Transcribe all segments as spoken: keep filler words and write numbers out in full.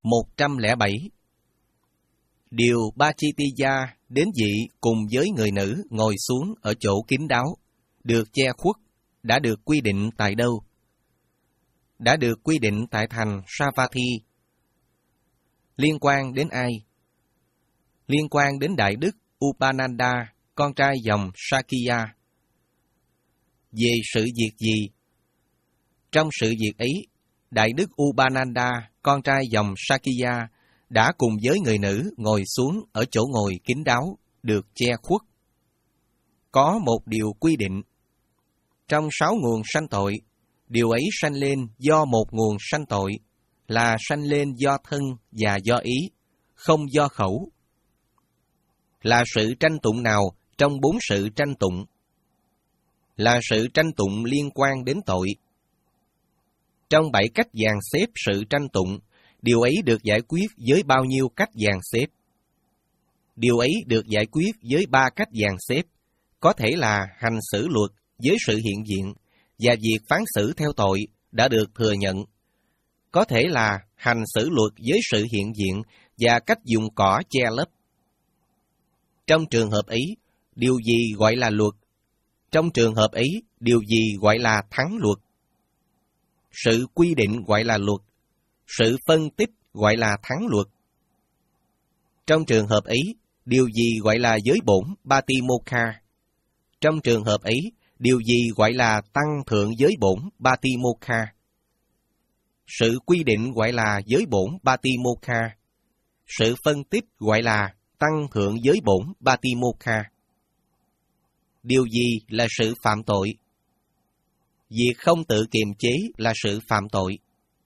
một trăm lẻ bảy. Điều Bachitiya đến vị cùng với người nữ ngồi xuống ở chỗ kín đáo, được che khuất, đã được quy định tại đâu? Đã được quy định tại thành Savatthi. Liên quan đến ai? Liên quan đến Đại Đức Upananda, con trai dòng Sakya. Về sự việc gì? Trong sự việc ấy, Đại Đức Upananda, con trai dòng Sakya, đã cùng với người nữ ngồi xuống ở chỗ ngồi kín đáo, được che khuất. Có một điều quy định. Trong sáu nguồn sanh tội, điều ấy sanh lên do một nguồn sanh tội, là sanh lên do thân và do ý, không do khẩu. Là sự tranh tụng nào trong bốn sự tranh tụng? Là sự tranh tụng liên quan đến tội. Trong bảy cách dàn xếp sự tranh tụng, điều ấy được giải quyết với bao nhiêu cách dàn xếp? Điều ấy được giải quyết với ba cách dàn xếp, có thể là hành xử luật với sự hiện diện, và việc phán xử theo tội đã được thừa nhận. Có thể là hành xử luật với sự hiện diện và cách dùng cỏ che lấp. Trong trường hợp ấy, điều gì gọi là luật? Trong trường hợp ấy, điều gì gọi là thắng luật? Sự quy định gọi là luật, sự phân tích gọi là thắng luật. Trong trường hợp ấy, điều gì gọi là giới bổn Patimokkha? Trong trường hợp ấy, điều gì gọi là tăng thượng giới bổn Patimokkha? Sự quy định gọi là giới bổn Patimokkha. Sự phân tích gọi là tăng thượng giới bổn Patimokkha. Điều gì là sự phạm tội? Việc không tự kiềm chế là sự phạm tội.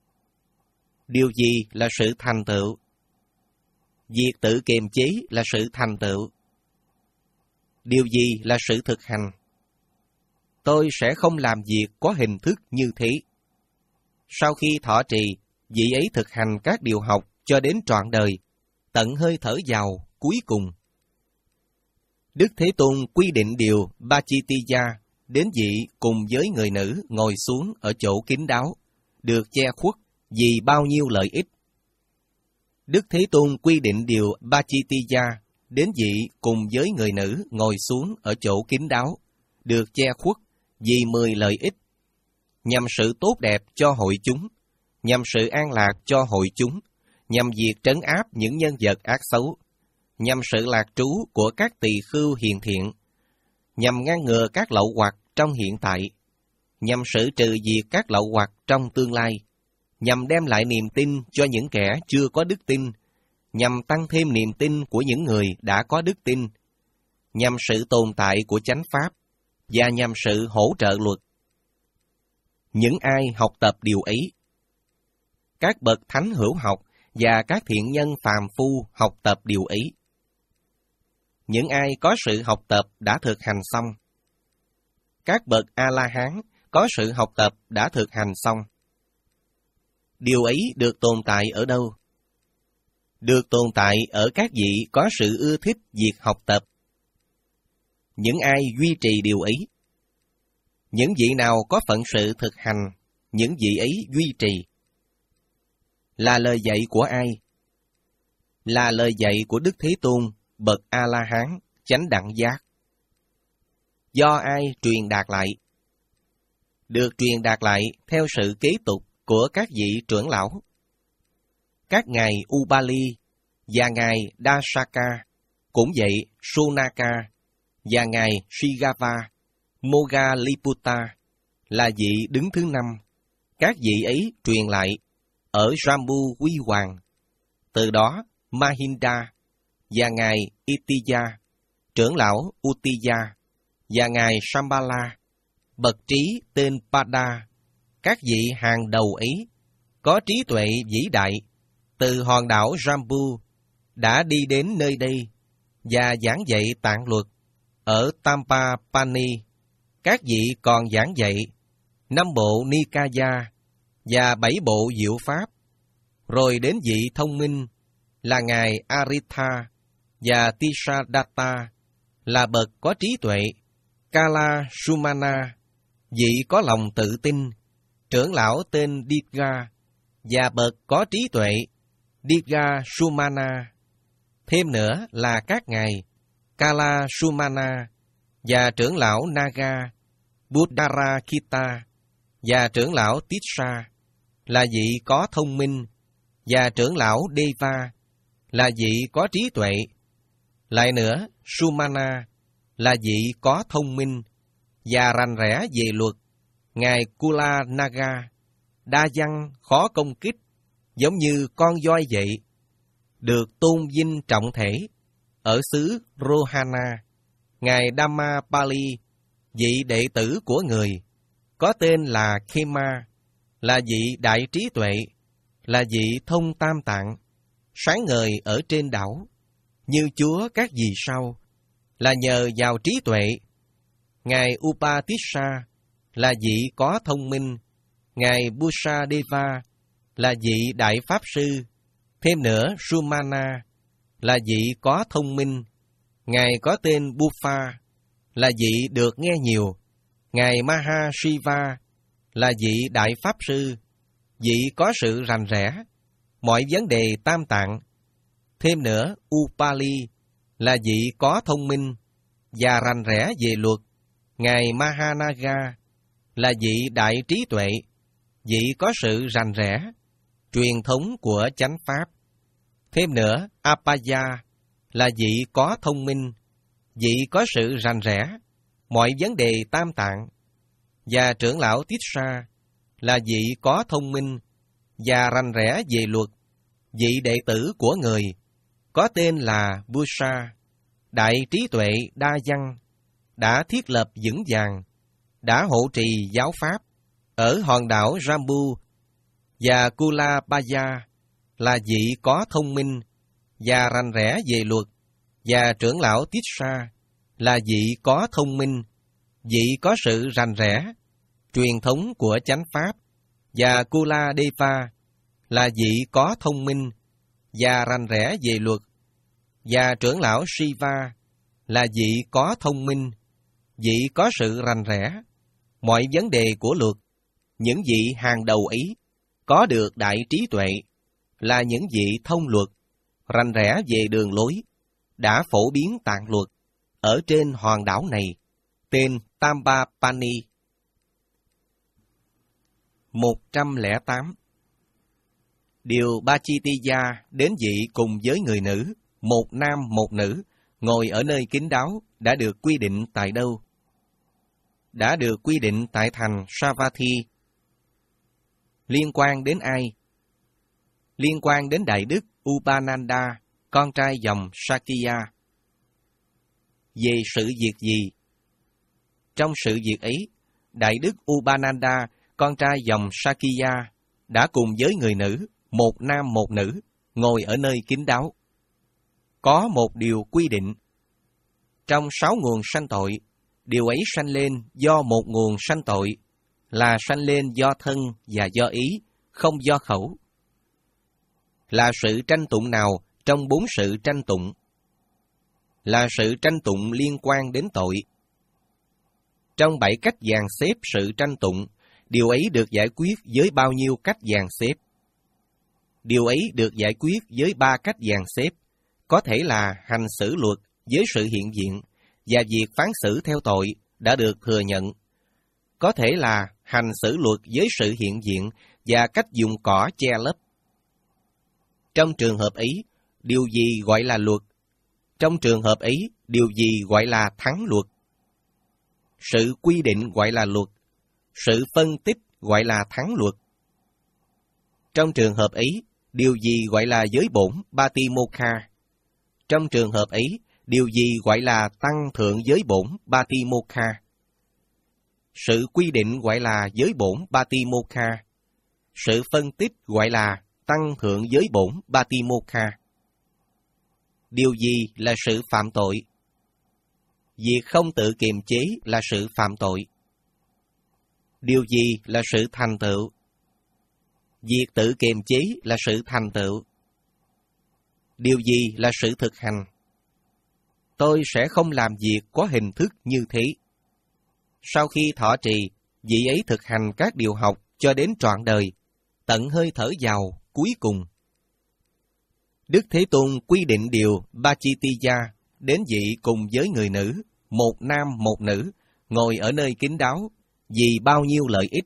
Điều gì là sự thành tựu? Việc tự kiềm chế là sự thành tựu. Điều gì là sự thực hành? Tôi sẽ không làm việc có hình thức như thế. Sau khi thọ trì, vị ấy thực hành các điều học cho đến trọn đời, tận hơi thở vào cuối cùng. Đức Thế Tôn quy định điều Bachitiya đến vị cùng với người nữ ngồi xuống ở chỗ kín đáo, được che khuất vì bao nhiêu lợi ích. Đức Thế Tôn quy định điều Bachitiya đến vị cùng với người nữ ngồi xuống ở chỗ kín đáo, được che khuất vì mười lợi ích, nhằm sự tốt đẹp cho hội chúng, nhằm sự an lạc cho hội chúng, nhằm việc trấn áp những nhân vật ác xấu, nhằm sự lạc trú của các tỳ khưu hiền thiện, nhằm ngăn ngừa các lậu hoặc trong hiện tại, nhằm xử trừ diệt các lậu hoặc trong tương lai, nhằm đem lại niềm tin cho những kẻ chưa có đức tin, nhằm tăng thêm niềm tin của những người đã có đức tin, nhằm sự tồn tại của chánh pháp, và nhằm sự hỗ trợ luật. Những ai học tập điều ấy, các bậc thánh hữu học và các thiện nhân phàm phu học tập điều ấy. Những ai có sự học tập đã thực hành xong. Các bậc A-la-hán có sự học tập đã thực hành xong. Điều ấy được tồn tại ở đâu? Được tồn tại ở các vị có sự ưa thích việc học tập. Những ai duy trì điều ấy? Những vị nào có phận sự thực hành, những vị ấy duy trì. Là lời dạy của ai? Là lời dạy của Đức Thế Tôn, bậc A-la-hán, chánh đẳng giác. Do ai truyền đạt lại? Được truyền đạt lại theo sự kế tục của các vị trưởng lão. Các ngài Ubali và ngài Dasaka, cũng vậy Sunaka và ngài Shigava, Moggalliputta là vị đứng thứ năm. Các vị ấy truyền lại ở Jambu Huy Hoàng. Từ đó Mahinda và ngài Itiya, trưởng lão Uttiya và ngài Shambhala, bậc trí tên Pada, các vị hàng đầu ấy có trí tuệ vĩ đại, từ hòn đảo Jambu đã đi đến nơi đây và giảng dạy tạng luật ở Tampapani. Các vị còn giảng dạy năm bộ Nikaya và bảy bộ diệu pháp, rồi đến vị thông minh là ngài Aritha và Tisadatta là bậc có trí tuệ, Kala Sumana, vị có lòng tự tin, trưởng lão tên Ditga và bậc có trí tuệ, Diga Sumana. Thêm nữa là các ngài Kala Sumana và trưởng lão Naga Buddharakita và trưởng lão Tissa là vị có thông minh, và trưởng lão Deva là vị có trí tuệ. Lại nữa, Sumana là vị có thông minh và rành rẽ về luật. Ngài Kula Naga đa văn, khó công kích, giống như con voi vậy, được tôn vinh trọng thể ở xứ Rohana. Ngài Dhammapali, vị đệ tử của người, có tên là Khema, là vị đại trí tuệ, là vị thông tam tạng, sáng ngời ở trên đảo, như Chúa các vì sao, là nhờ vào trí tuệ. Ngài Upatissa là vị có thông minh. Ngài Busadeva là vị đại pháp sư. Thêm nữa, Sumana là vị có thông minh. Ngài có tên Buffa là vị được nghe nhiều. Ngài Mahashiva là vị đại pháp sư, vị có sự rành rẽ mọi vấn đề tam tạng. Thêm nữa, Upali là vị có thông minh và rành rẽ về luật. Ngài Mahanaga là vị đại trí tuệ, vị có sự rành rẽ truyền thống của chánh pháp. Thêm nữa, Apaya là vị có thông minh, vị có sự rành rẽ mọi vấn đề tam tạng. Và trưởng lão Tissa là vị có thông minh và rành rẽ về luật, vị đệ tử của người, có tên là Busa, đại trí tuệ đa văn, đã thiết lập vững vàng, đã hộ trì giáo pháp ở hòn đảo Jambu. Và Kulabaya là vị có thông minh và rành rẽ về luật, và trưởng lão Tissa là vị có thông minh, vị có sự rành rẽ truyền thống của chánh pháp. Và Kuladeva là vị có thông minh và rành rẽ về luật, và trưởng lão Shiva là vị có thông minh, vị có sự rành rẽ mọi vấn đề của luật. Những vị hàng đầu ấy có được đại trí tuệ, là những vị thông luật, rành rẽ về đường lối, đã phổ biến tạng luật ở trên hòn đảo này, tên Tambapani. một trăm lẻ tám. Điều Bachitiya đến vị cùng với người nữ, một nam một nữ, ngồi ở nơi kín đáo, đã được quy định tại đâu? Đã được quy định tại thành Savatthi. Liên quan đến ai? Liên quan đến Đại Đức Upananda, con trai dòng Sakya. Về sự việc gì? Trong sự việc ấy, Đại Đức Upananda, con trai dòng Sakya, đã cùng với người nữ, một nam một nữ, ngồi ở nơi kín đáo. Có một điều quy định. Trong sáu nguồn sanh tội, điều ấy sanh lên do một nguồn sanh tội, là sanh lên do thân và do ý, không do khẩu. Là sự tranh tụng nào trong bốn sự tranh tụng? Là sự tranh tụng liên quan đến tội. Trong bảy cách dàn xếp sự tranh tụng, điều ấy được giải quyết với bao nhiêu cách dàn xếp? Điều ấy được giải quyết với ba cách dàn xếp, có thể là hành xử luật với sự hiện diện, và việc phán xử theo tội đã được thừa nhận. Có thể là hành xử luật với sự hiện diện và cách dùng cỏ che lấp. Trong trường hợp ấy, điều gì gọi là luật? Trong trường hợp ấy, điều gì gọi là thắng luật? Sự quy định gọi là luật, sự phân tích gọi là thắng luật. Trong trường hợp ấy, điều gì gọi là giới bổn Batimokha? Trong trường hợp ấy, điều gì gọi là tăng thượng giới bổn Batimokha? Sự quy định gọi là giới bổn Batimokha. Sự phân tích gọi là tăng thượng giới bổn Batimokha. Điều gì là sự phạm tội? Việc không tự kiềm chế là sự phạm tội. Điều gì là sự thành tựu? Việc tự kiềm chế là sự thành tựu. Điều gì là sự thực hành? Tôi sẽ không làm việc có hình thức như thế. Sau khi thọ trì, vị ấy thực hành các điều học cho đến trọn đời, tận hơi thở vào cuối cùng. Đức Thế Tôn quy định điều Bachitiya đến vị cùng với người nữ, một nam một nữ, ngồi ở nơi kín đáo, vì bao nhiêu lợi ích.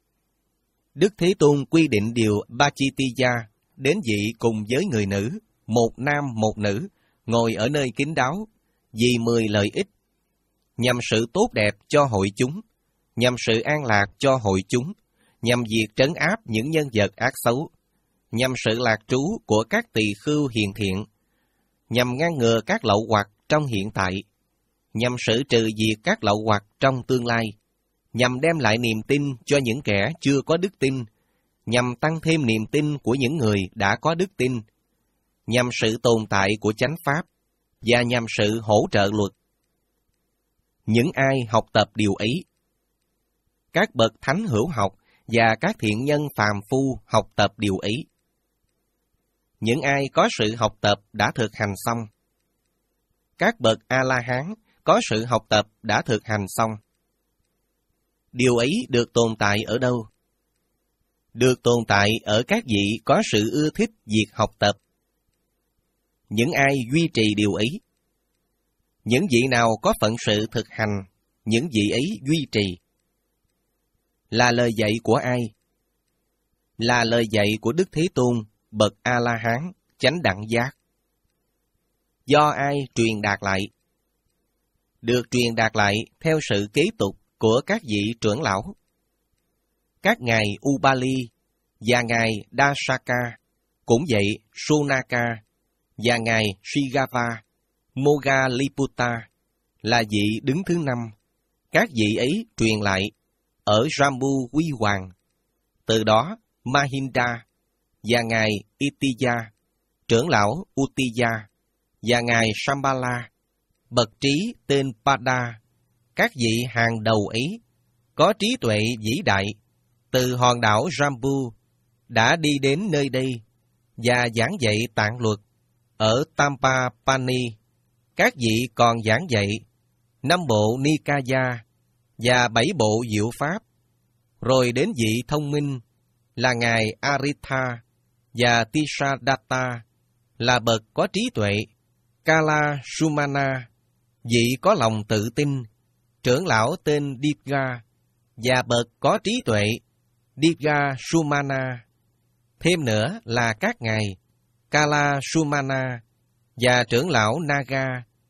Đức Thế Tôn quy định điều Bachitiya đến vị cùng với người nữ, một nam một nữ, ngồi ở nơi kín đáo, vì mười lợi ích, nhằm sự tốt đẹp cho hội chúng, nhằm sự an lạc cho hội chúng, nhằm việc trấn áp những nhân vật ác xấu, nhằm sự lạc trú của các tỳ khưu hiền thiện, nhằm ngăn ngừa các lậu hoặc trong hiện tại, nhằm xử trừ diệt các lậu hoặc trong tương lai, nhằm đem lại niềm tin cho những kẻ chưa có đức tin, nhằm tăng thêm niềm tin của những người đã có đức tin, nhằm sự tồn tại của chánh pháp, và nhằm sự hỗ trợ luật. Những ai học tập điều ấy, các bậc thánh hữu học và các thiện nhân phàm phu học tập điều ấy. Những ai có sự học tập đã thực hành xong. Các bậc A-la-hán có sự học tập đã thực hành xong. Điều ấy được tồn tại ở đâu? Được tồn tại ở các vị có sự ưa thích việc học tập. Những ai duy trì điều ấy? Những vị nào có phận sự thực hành, những vị ấy duy trì. Là lời dạy của ai? Là lời dạy của Đức Thế Tôn, bậc A-la-hán, chánh đẳng giác. Do ai truyền đạt lại? Được truyền đạt lại theo sự kế tục của các vị trưởng lão. Các ngài Ubali và ngài Dasaka, cũng vậy Sonaka và ngài Shigava, Moggalliputta là vị đứng thứ năm. Các vị ấy truyền lại ở Jambu Huy Hoàng. Từ đó Mahinda và ngài Itiya, trưởng lão Uttiya, và ngài Shambhala, bậc trí tên Pada, các vị hàng đầu ấy, có trí tuệ vĩ đại, từ hòn đảo Jambu, đã đi đến nơi đây, và giảng dạy tạng luật, ở Tampapani. Các vị còn giảng dạy năm bộ Nikaya, và bảy bộ diệu pháp, rồi đến vị thông minh, là ngài Aritha, và Tisadatta, là bậc có trí tuệ, Kala Sumana, vị có lòng tự tin, trưởng lão tên Divga, và bậc có trí tuệ, Divga Sumana. Thêm nữa là các ngài Kala Sumana, và trưởng lão Naga,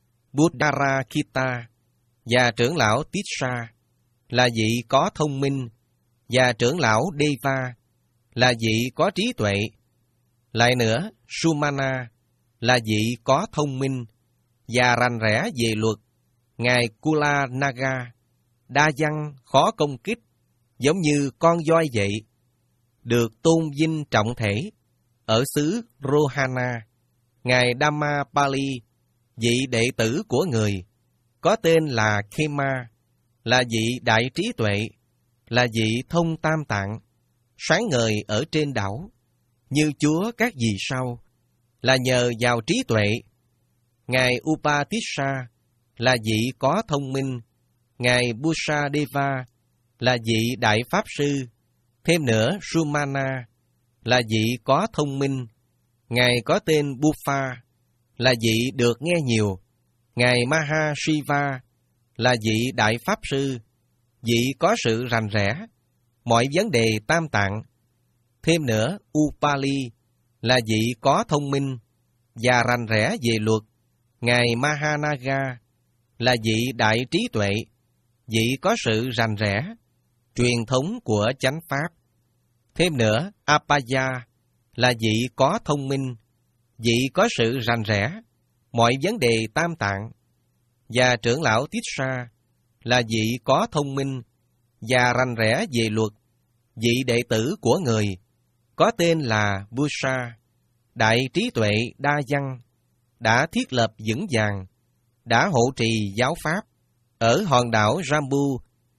Buddharakita, và trưởng lão Tissa, là vị có thông minh, và trưởng lão Deva, là vị có trí tuệ. Lại nữa, Sumana, là vị có thông minh, và rành rẽ về luật, ngài Kula Naga, đa văn khó công kích, giống như con voi vậy, được tôn vinh trọng thể, ở xứ Rohana, ngài Dhammapali, vị đệ tử của người, có tên là Khema, là vị đại trí tuệ, là vị thông tam tạng, sáng ngời ở trên đảo, như Chúa các vì sao, là nhờ vào trí tuệ. Ngài Upatissa, là vị có thông minh, ngài Busadeva, là vị đại pháp sư. Thêm nữa, Sumana, là vị có thông minh, ngài có tên Buffa, là vị được nghe nhiều. Ngài Mahashiva, là vị đại pháp sư, vị có sự rành rẽ, mọi vấn đề tam tạng. Thêm nữa, Upali, là vị có thông minh, và rành rẽ về luật. Ngài Mahanaga, là vị đại trí tuệ, vị có sự rành rẽ, truyền thống của chánh pháp. Thêm nữa, Apaya, là vị có thông minh, vị có sự rành rẽ, mọi vấn đề tam tạng. Và trưởng lão Tissa, là vị có thông minh, và rành rẽ về luật, vị đệ tử của người, có tên là Busa, đại trí tuệ đa văn, đã thiết lập vững vàng, đã hộ trì giáo pháp, ở hòn đảo Jambu.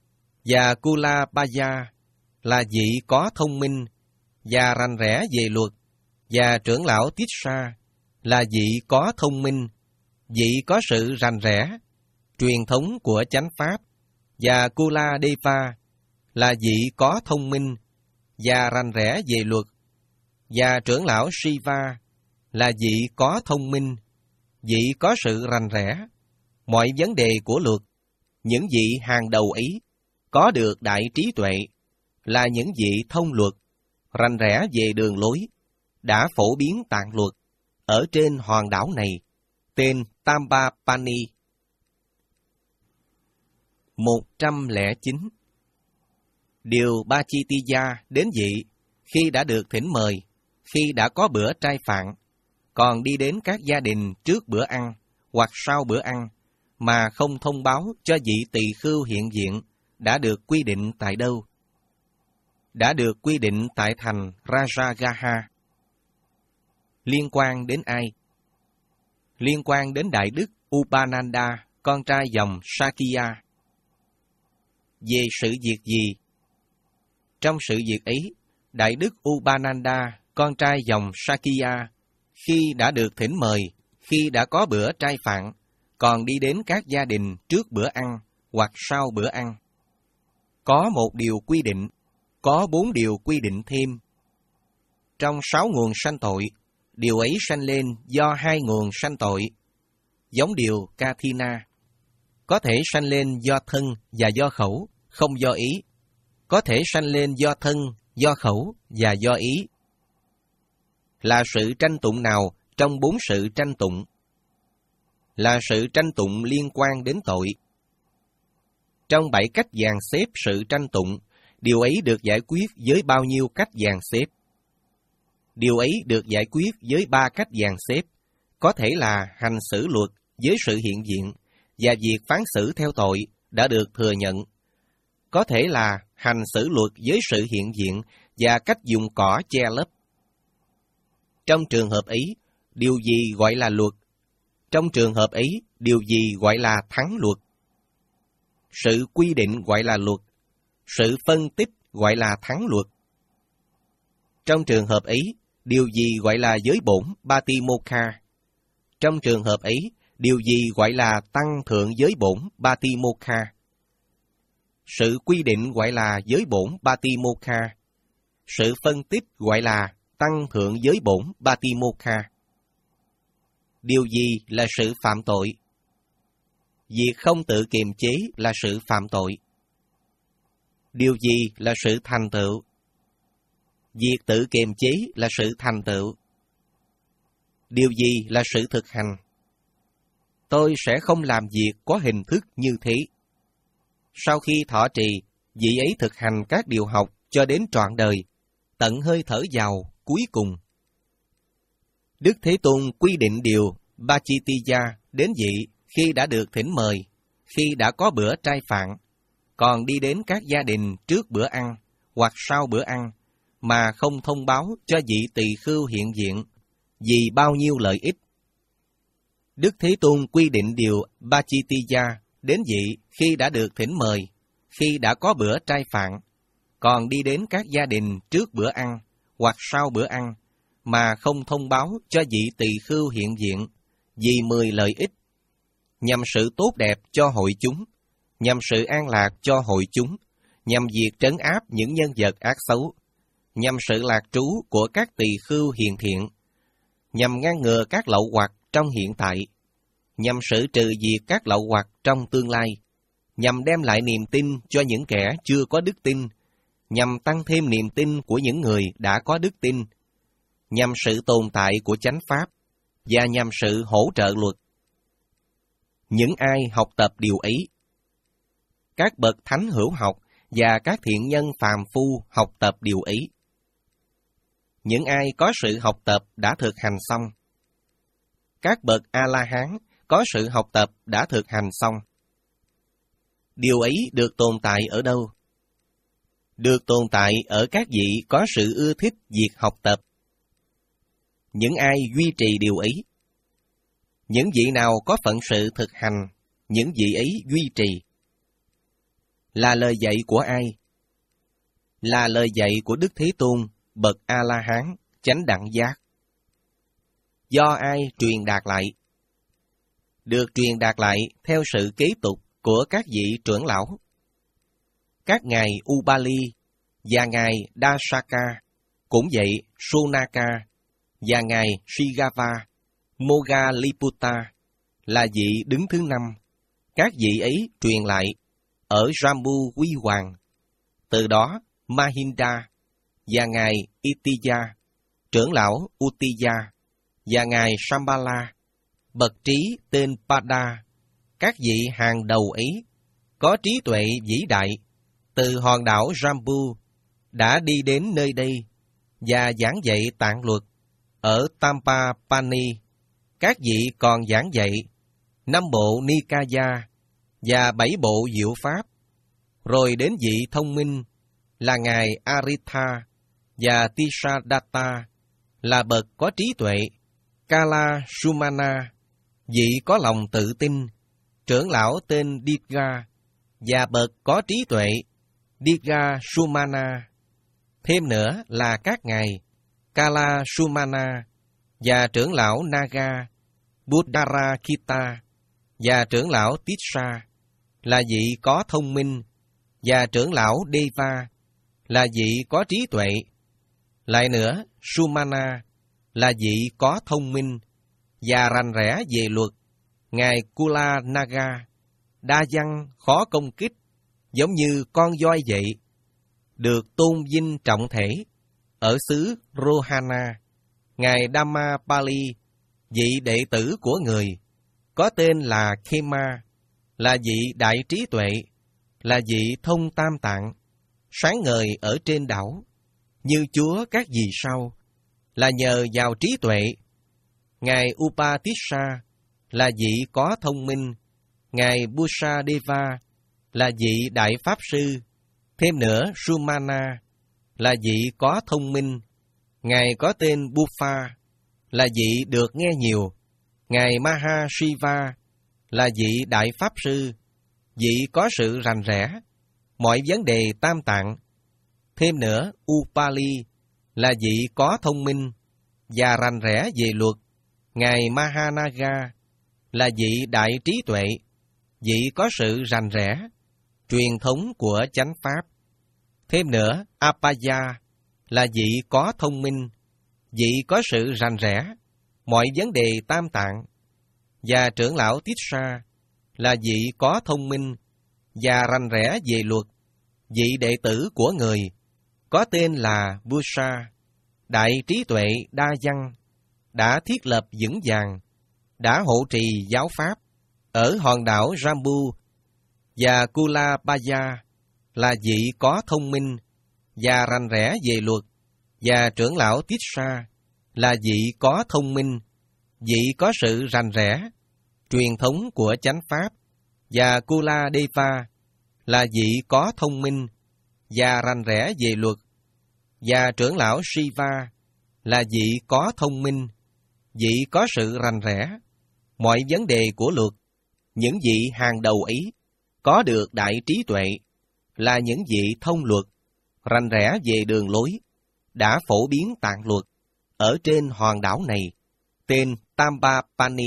Và Kulapaya, là vị có thông minh, và rành rẽ về luật, và trưởng lão Tissa, là vị có thông minh, vị có sự rành rẽ, truyền thống của chánh pháp. Và Kuladeva, là vị có thông minh, và rành rẽ về luật, và trưởng lão Shiva, là vị có thông minh, vị có sự rành rẽ. Mọi vấn đề của luật, những vị hàng đầu ấy có được đại trí tuệ, là những vị thông luật, rành rẽ về đường lối, đã phổ biến tạng luật ở trên hòn đảo này, tên Tambapani. một trăm lẻ chín. Điều Bachitiya đến vị khi đã được thỉnh mời, khi đã có bữa trai phạn, còn đi đến các gia đình trước bữa ăn hoặc sau bữa ăn, mà không thông báo cho vị tỳ khưu hiện diện, đã được quy định tại đâu? Đã được quy định tại thành Rajagaha. Liên quan đến ai? Liên quan đến Đại Đức Upananda, con trai dòng Sakya. Về sự việc gì? Trong sự việc ấy, Đại Đức Upananda, con trai dòng Sakya, khi đã được thỉnh mời, khi đã có bữa trai phạn, còn đi đến các gia đình trước bữa ăn hoặc sau bữa ăn. Có một điều quy định, có bốn điều quy định thêm. Trong sáu nguồn sanh tội, điều ấy sanh lên do hai nguồn sanh tội, giống điều Kathina. Có thể sanh lên do thân và do khẩu, không do ý. Có thể sanh lên do thân, do khẩu và do ý. Là sự tranh tụng nào trong bốn sự tranh tụng? Là sự tranh tụng liên quan đến tội. Trong bảy cách dàn xếp sự tranh tụng, điều ấy được giải quyết với bao nhiêu cách dàn xếp? Điều ấy được giải quyết với ba cách dàn xếp, có thể là hành xử luật với sự hiện diện, và việc phán xử theo tội đã được thừa nhận. Có thể là hành xử luật với sự hiện diện và cách dùng cỏ che lấp. Trong trường hợp ấy, điều gì gọi là luật? Trong trường hợp ấy, điều gì gọi là thắng luật? Sự quy định gọi là luật, sự phân tích gọi là thắng luật. Trong trường hợp ấy, điều gì gọi là giới bổn Batimokha? Trong trường hợp ấy, điều gì gọi là tăng thượng giới bổn Batimokha? Sự quy định gọi là giới bổn Batimokha. Sự phân tích gọi là tăng thượng giới bổn Batimokha. Điều gì là sự phạm tội? Việc không tự kiềm chế là sự phạm tội. Điều gì là sự thành tựu? Việc tự kiềm chế là sự thành tựu. Điều gì là sự thực hành? Tôi sẽ không làm việc có hình thức như thế. Sau khi thọ trì, vị ấy thực hành các điều học cho đến trọn đời, tận hơi thở vào cuối cùng. Đức Thế Tôn quy định điều Bachitiya đến vị khi đã được thỉnh mời, khi đã có bữa trai phạn, còn đi đến các gia đình trước bữa ăn hoặc sau bữa ăn, mà không thông báo cho vị tỳ khưu hiện diện, vì bao nhiêu lợi ích. Đức Thế Tôn quy định điều Bachitiya đến vị khi đã được thỉnh mời, khi đã có bữa trai phạn, còn đi đến các gia đình trước bữa ăn hoặc sau bữa ăn, mà không thông báo cho vị tỳ khưu hiện diện, vì mười lợi ích, nhằm sự tốt đẹp cho hội chúng, nhằm sự an lạc cho hội chúng, nhằm việc trấn áp những nhân vật ác xấu, nhằm sự lạc trú của các tỳ khưu hiền thiện, nhằm ngăn ngừa các lậu hoặc trong hiện tại, nhằm xử trừ diệt các lậu hoặc trong tương lai, nhằm đem lại niềm tin cho những kẻ chưa có đức tin, nhằm tăng thêm niềm tin của những người đã có đức tin, nhằm sự tồn tại của chánh pháp, và nhằm sự hỗ trợ luật. Những ai học tập điều ấy, các bậc thánh hữu học và các thiện nhân phàm phu học tập điều ấy. Những ai có sự học tập đã thực hành xong. Các bậc A-la-hán có sự học tập đã thực hành xong. Điều ấy được tồn tại ở đâu? Được tồn tại ở các vị có sự ưa thích việc học tập. Những ai duy trì điều ấy? Những vị nào có phận sự thực hành, những vị ấy duy trì. Là lời dạy của ai? Là lời dạy của Đức Thế Tôn, bậc A-la-hán, chánh đẳng giác. Do ai truyền đạt lại? Được truyền đạt lại theo sự kế tục của các vị trưởng lão. Các ngài Ubali và ngài Dasaka, cũng vậy Sunaka, và ngài Srigava Moggaliputta là vị đứng thứ năm. Các vị ấy truyền lại ở Jambu Quy Hoàng. Từ đó, Mahinda và ngài Itiya, trưởng lão Uttiya, và ngài Shambhala, bậc trí tên Pada, các vị hàng đầu ấy, có trí tuệ vĩ đại, từ hòn đảo Jambu, đã đi đến nơi đây và giảng dạy tạng luật ở Tampapani. Các vị còn giảng dạy năm bộ Nikaya và bảy bộ diệu pháp. Rồi đến vị thông minh là ngài Aritha và Tisadatta là bậc có trí tuệ, Kala Sumana, vị có lòng tự tin, trưởng lão tên Digha và bậc có trí tuệ, Digha Sumana. Thêm nữa là các ngài Kala Sumana và trưởng lão Naga, Buddharakita và trưởng lão Tissa là vị có thông minh, và trưởng lão Deva là vị có trí tuệ. Lại nữa, Sumana là vị có thông minh và rành rẽ về luật. Ngài Kula Naga, đa văn khó công kích, giống như con voi vậy, được tôn vinh trọng thể ở xứ Rohana. Ngài Dhammapali, vị đệ tử của người, có tên là Khema, là vị đại trí tuệ, là vị thông tam tạng, sáng ngời ở trên đảo, như Chúa các vì sao, là nhờ vào trí tuệ. Ngài Upatissa là vị có thông minh, ngài Busadeva là vị đại pháp sư. Thêm nữa, Sumana là vị có thông minh, ngài có tên Buffa là vị được nghe nhiều. Ngài Mahashiva là vị đại pháp sư, vị có sự rành rẽ mọi vấn đề tam tạng. Thêm nữa, Upali là vị có thông minh và rành rẽ về luật. Ngài Mahanaga là vị đại trí tuệ, vị có sự rành rẽ truyền thống của chánh pháp. Thêm nữa, Apaya là vị có thông minh, vị có sự rành rẽ mọi vấn đề tam tạng. Và trưởng lão Tissa là vị có thông minh và rành rẽ về luật, vị đệ tử của người, có tên là Busa, đại trí tuệ đa văn, đã thiết lập vững vàng, đã hộ trì giáo pháp ở hòn đảo Jambu. Và Kulabaya là vị có thông minh và rành rẽ về luật, và trưởng lão Tissa là vị có thông minh, vị có sự rành rẽ truyền thống của chánh pháp. Và Kuladeva là vị có thông minh và rành rẽ về luật, và trưởng lão Shiva là vị có thông minh, vị có sự rành rẽ mọi vấn đề của luật. Những vị hàng đầu ấy có được đại trí tuệ, là những vị thông luật, rành rẽ về đường lối, đã phổ biến tạng luật ở trên hòn đảo này, tên Tampapani.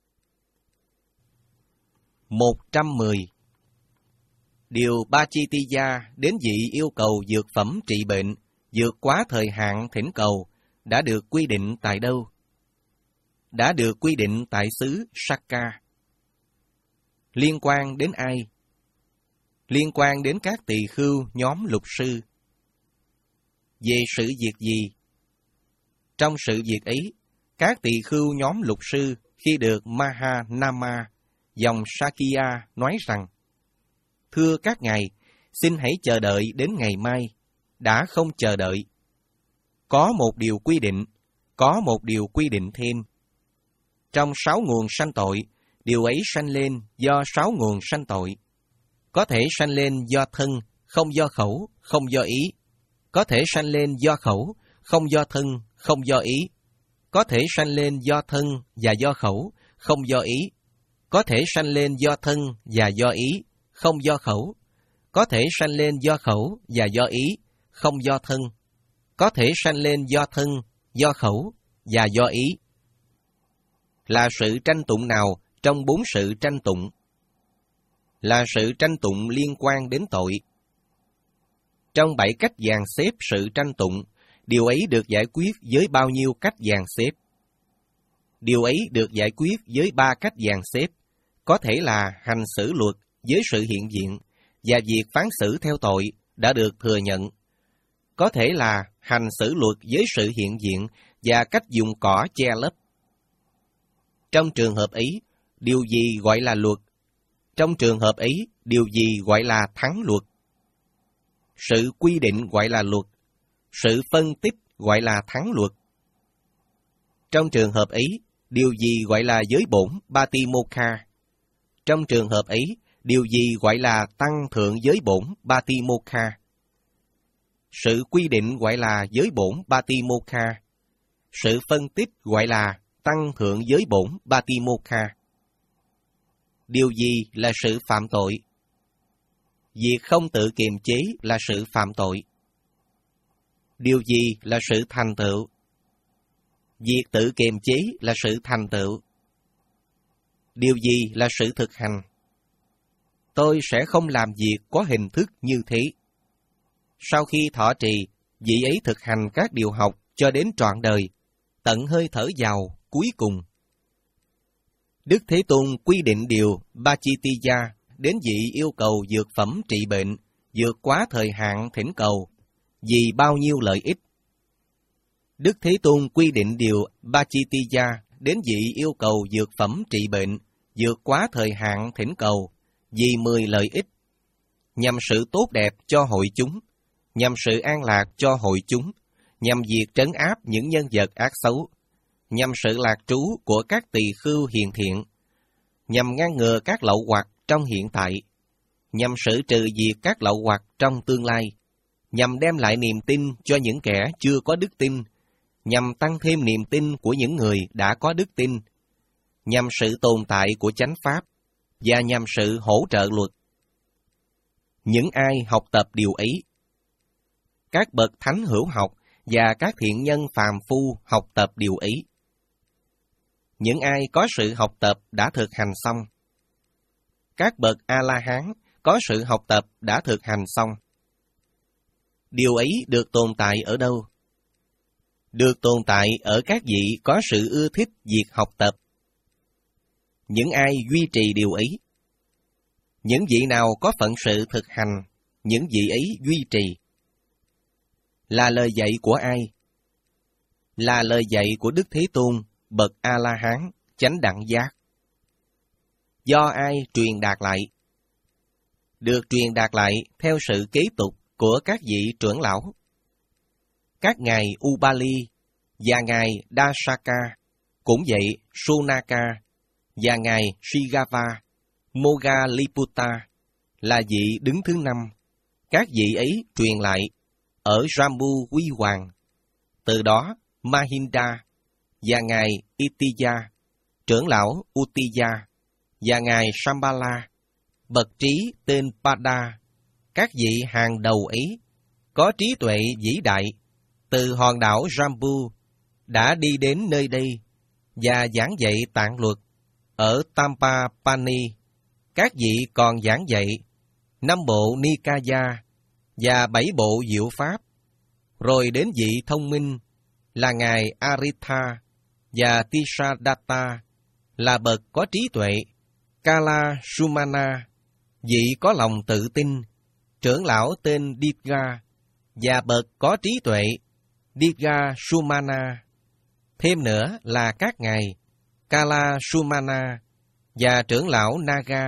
một trăm mười. Điều Bachitiya đến vị yêu cầu dược phẩm trị bệnh vượt quá thời hạn thỉnh cầu đã được quy định tại đâu? Đã được quy định tại xứ Sakka. Liên quan đến ai? Liên quan đến các tỳ khưu nhóm lục sư. Về sự việc gì? Trong sự việc ấy, các tỳ khưu nhóm lục sư khi được Mahanama, dòng Sakya nói rằng: Thưa các ngài, xin hãy chờ đợi đến ngày mai, đã không chờ đợi. Có một điều quy định, có một điều quy định thêm. Trong sáu nguồn sanh tội, điều ấy sanh lên do sáu nguồn sanh tội. Có thể sanh lên do thân, không do khẩu, không do ý. Có thể sanh lên do khẩu, không do thân, không do ý. Có thể sanh lên do thân và do khẩu, không do ý. Có thể sanh lên do thân và do ý, không do khẩu. Có thể sanh lên do khẩu và do ý, không do thân. Có thể sanh lên do thân, do khẩu và do ý. Là sự tranh tụng nào trong bốn sự tranh tụng? Là sự tranh tụng liên quan đến tội. Trong bảy cách dàn xếp sự tranh tụng điều ấy được giải quyết với bao nhiêu cách dàn xếp? Điều ấy được giải quyết với ba cách dàn xếp, có thể là hành xử luật với sự hiện diện, và việc phán xử theo tội đã được thừa nhận. Có thể là hành xử luật với sự hiện diện và cách dùng cỏ che lấp. Trong trường hợp ấy, điều gì gọi là luật? Trong trường hợp ấy, điều gì gọi là thắng luật? Sự quy định gọi là luật, sự phân tích gọi là thắng luật. Trong trường hợp ấy, điều gì gọi là giới bổn Patimokkha? Trong trường hợp ấy, điều gì gọi là tăng thượng giới bổn Patimokkha? Sự quy định gọi là giới bổn Patimokkha. Sự phân tích gọi là tăng thượng giới bổn Patimokkha. Điều gì là sự phạm tội? Việc không tự kiềm chế là sự phạm tội. Điều gì là sự thành tựu? Việc tự kiềm chế là sự thành tựu. Điều gì là sự thực hành? Tôi sẽ không làm việc có hình thức như thế. Sau khi thọ trì, vị ấy thực hành các điều học cho đến trọn đời, tận hơi thở vào cuối cùng. Đức Thế Tôn quy định điều Pachittiya đến vị yêu cầu dược phẩm trị bệnh, vượt quá thời hạn thỉnh cầu, vì bao nhiêu lợi ích. Đức Thế Tôn quy định điều Pachittiya đến vị yêu cầu dược phẩm trị bệnh, vượt quá thời hạn thỉnh cầu, vì mười lợi ích, nhằm sự tốt đẹp cho hội chúng, nhằm sự an lạc cho hội chúng, nhằm việc trấn áp những nhân vật ác xấu, nhằm sự lạc trú của các tỳ khưu hiền thiện, nhằm ngăn ngừa các lậu hoặc trong hiện tại, nhằm xử trừ diệt các lậu hoặc trong tương lai, nhằm đem lại niềm tin cho những kẻ chưa có đức tin, nhằm tăng thêm niềm tin của những người đã có đức tin, nhằm sự tồn tại của chánh pháp, và nhằm sự hỗ trợ luật. Những ai học tập điều ấy, các bậc thánh hữu học và các thiện nhân phàm phu học tập điều ấy. Những ai có sự học tập đã thực hành xong. Các bậc A-la-hán có sự học tập đã thực hành xong. Điều ấy được tồn tại ở đâu? Được tồn tại ở các vị có sự ưa thích việc học tập. Những ai duy trì điều ấy? Những vị nào có phận sự thực hành, những vị ấy duy trì. Là lời dạy của ai? Là lời dạy của Đức Thế Tôn, bậc A-la-hán, chánh đẳng giác. Do ai truyền đạt lại? Được truyền đạt lại theo sự kế tục của các vị trưởng lão. Các ngài Ubali và ngài Dasaka, cũng vậy Sunaka và ngài Shigava, Moggalliputta là vị đứng thứ năm. Các vị ấy truyền lại ở Jambu Huy Hoàng. Từ đó Mahinda và ngài Itiya, trưởng lão Uttiya, và ngài Shambhala, bậc trí tên Pada, các vị hàng đầu ấy, có trí tuệ vĩ đại, từ hòn đảo Jambu, đã đi đến nơi đây, và giảng dạy tạng luật, ở Tampapani. Các vị còn giảng dạy năm bộ Nikaya, và bảy bộ diệu pháp, rồi đến vị thông minh, là ngài Aritha, và Tisadatta, là bậc có trí tuệ, Kala Sumana, vị có lòng tự tin, trưởng lão tên Ditga, và bậc có trí tuệ, Ditga Sumana. Thêm nữa là các ngài Kala Sumana, và trưởng lão Naga,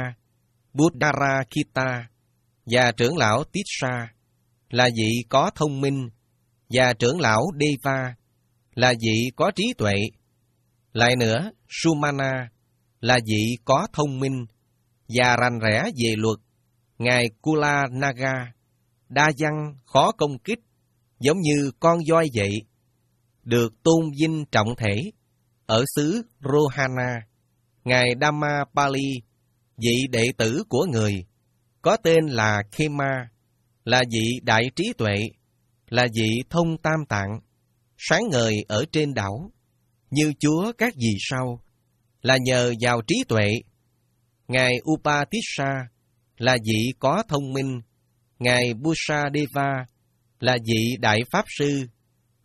Buddharakita, và trưởng lão Tissa, là vị có thông minh, và trưởng lão Deva, là vị có trí tuệ. Lại nữa, Sumana, là vị có thông minh, và rành rẽ về luật, ngài Kula Naga, đa văn khó công kích, giống như con voi vậy, được tôn vinh trọng thể, ở xứ Rohana, ngài Dhammapali, vị đệ tử của người, có tên là Khema, là vị đại trí tuệ, là vị thông tam tạng, sáng ngời ở trên đảo, như Chúa các vì sao, là nhờ vào trí tuệ. Ngài Upatissa, là vị có thông minh, ngài Busadeva, là vị đại pháp sư,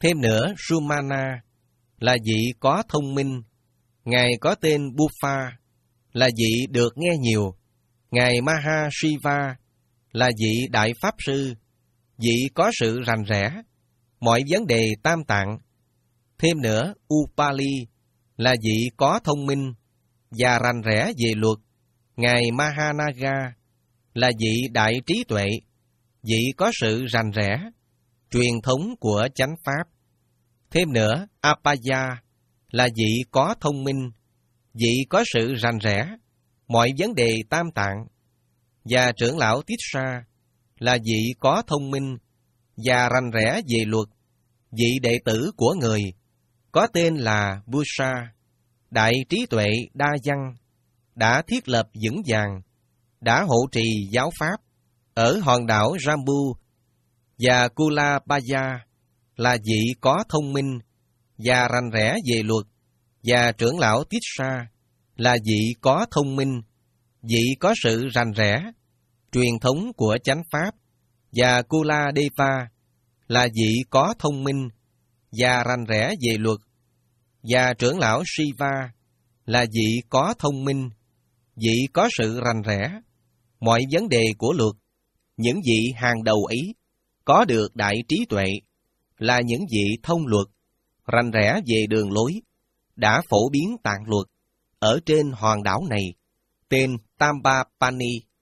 Thêm nữa, Sumana là vị có thông minh. Ngài có tên Bufa là vị được nghe nhiều. Ngài Mahashiva là vị đại pháp sư, vị có sự rành rẽ, mọi vấn đề tam tạng. Thêm nữa, Upali là vị có thông minh và rành rẽ về luật. Ngài Mahanaga là vị đại trí tuệ, vị có sự rành rẽ, truyền thống của chánh pháp. Thêm nữa, Apaya là vị có thông minh, vị có sự rành rẽ, mọi vấn đề tam tạng. Và trưởng lão Tissa là vị có thông minh và rành rẽ về luật, vị đệ tử của người, có tên là Busa, đại trí tuệ đa văn, đã thiết lập vững vàng, đã hộ trì giáo pháp ở hòn đảo Jambu. Và Kulabaya là vị có thông minh và rành rẽ về luật, và trưởng lão Tissa là vị có thông minh, vị có sự rành rẽ, truyền thống của chánh pháp. Và Kuladeva là vị có thông minh và rành rẽ về luật, và trưởng lão Shiva là vị có thông minh, vị có sự rành rẽ, mọi vấn đề của luật. Những vị hàng đầu ấy có được đại trí tuệ, là những vị thông luật, rành rẽ về đường lối, đã phổ biến tạng luật ở trên hòn đảo này, tên Tambapani.